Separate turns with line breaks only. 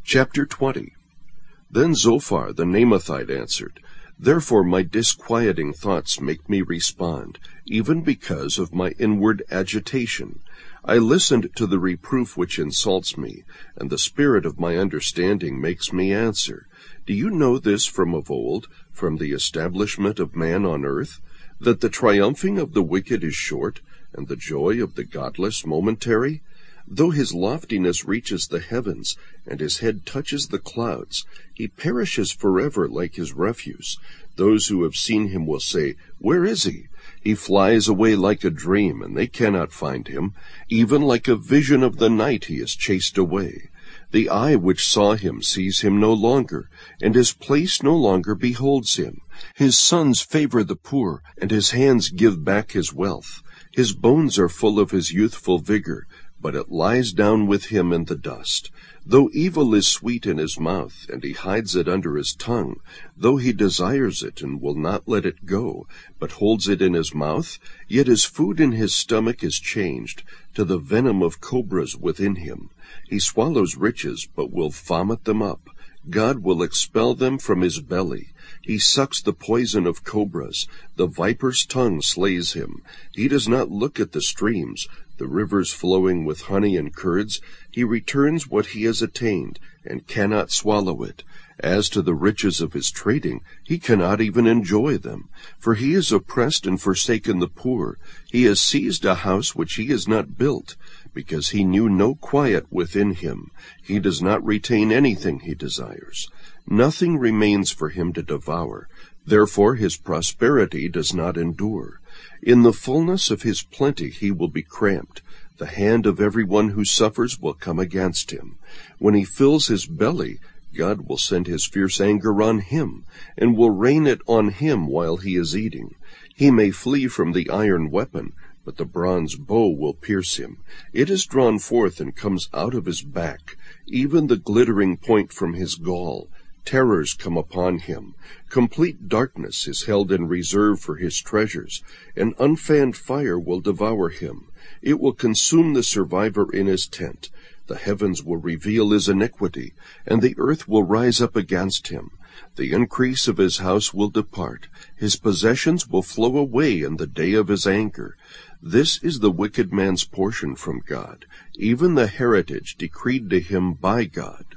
Chapter 20. Then Zophar the Naamathite answered, Therefore my disquieting thoughts make me respond, even because of my inward agitation. I listened to the reproof which insults me, and the spirit of my understanding makes me answer. Do you know this from of old, from the establishment of man on earth, that the triumphing of the wicked is short, and the joy of the godless momentary? Though his loftiness reaches the heavens, and his head touches the clouds, he perishes forever like his refuse. Those who have seen him will say, Where is he? He flies away like a dream, and they cannot find him. Even like a vision of the night he is chased away. The eye which saw him sees him no longer, and his place no longer beholds him. His sons favor the poor, and his hands give back his wealth. His bones are full of his youthful vigor, but it lies down with him in the dust. Though evil is sweet in his mouth, and he hides it under his tongue, though he desires it and will not let it go, but holds it in his mouth, yet his food in his stomach is changed to the venom of cobras within him. He swallows riches, but will vomit them up. God will expel them from his belly. He sucks the poison of cobras. The viper's tongue slays him. He does not look at the streams, the rivers flowing with honey and curds. He returns what he has attained, and cannot swallow it. As to the riches of his trading, he cannot even enjoy them. For he has oppressed and forsaken the poor. He has seized a house which he has not built, because he knew no quiet within him. He does not retain anything he desires. Nothing remains for him to devour. Therefore his prosperity does not endure. In the fullness of his plenty he will be cramped. The hand of everyone who suffers will come against him. When he fills his belly, God will send his fierce anger on him, and will rain it on him while he is eating. He may flee from the iron weapon, but the bronze bow will pierce him. It is drawn forth and comes out of his back, even the glittering point from his gall. Terrors come upon him. Complete darkness is held in reserve for his treasures. An unfanned fire will devour him. It will consume the survivor in his tent. The heavens will reveal his iniquity, and the earth will rise up against him. The increase of his house will depart. His possessions will flow away in the day of his anger. This is the wicked man's portion from God, even the heritage decreed to him by God.